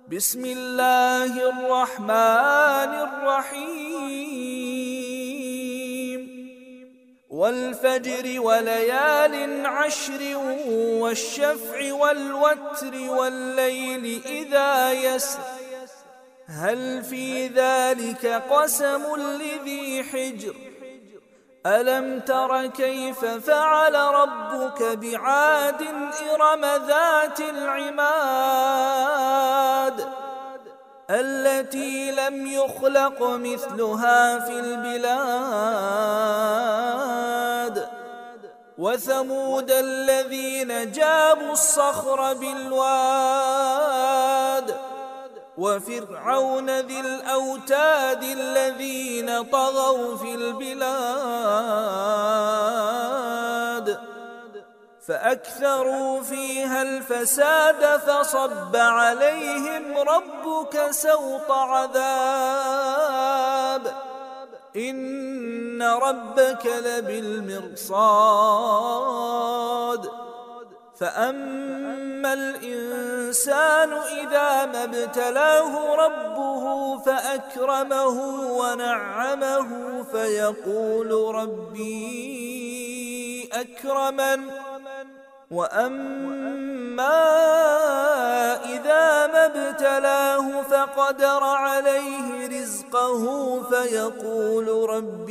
بسم الله الرحمن الرحيم والفجر وليال عشر والشفع والوتر والليل إذا يسر هل في ذلك قسم لذي حجر ألم تر كيف فعل ربك بعاد إرم ذات العماد التي لم يخلق مثلها في البلاد وثمود الذين جابوا الصخر بالواد وفرعون ذي الأوتاد الذين طغوا في البلاد فأكثروا فيها الفساد فصب عليهم ربك سوط عذاب إن ربك لبالمرصاد فأما الإنسان إذا ما ابتلاه ربه فأكرمه ونعمه فيقول ربي أكرمن وأما إذا ما ابتلاه فقدر عليه رزقه فيقول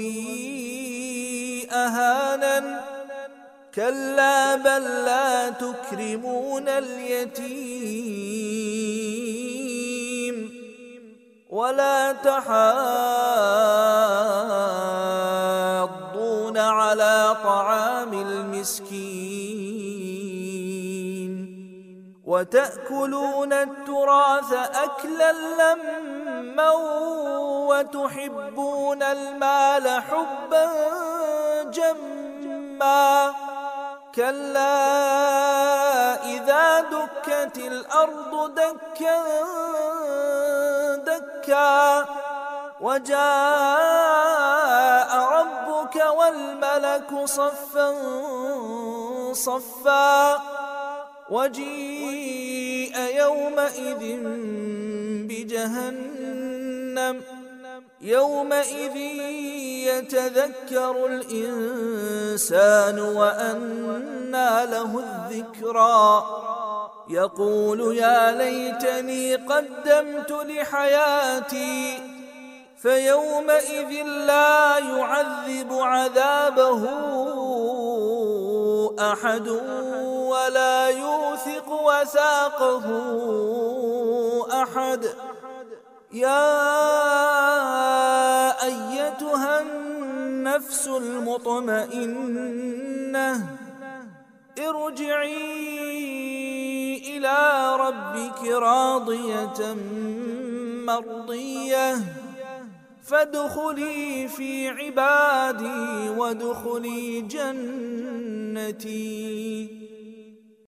ربي أهانن كلا بل لا تكرمون اليتيم ولا تحاضون على طعام المسكين وتأكلون التراث أكلا لما وتحبون المال حبا جما كلا إذا دكت الأرض دكا دكا وجاء ربك والملك صفا صفا وجيء يومئذ بجهنم يومئذ يتذكر الإنسان وأنى له الذكرى يقول يا ليتني قدمت لحياتي فيومئذ لا يعذب عذابه أحد ولا يوثق وثاقه أحد يا أيتها النفس المطمئنة ارجعي إلى ربك راضية مرضية فادخلي في عبادي وادخلي جنتي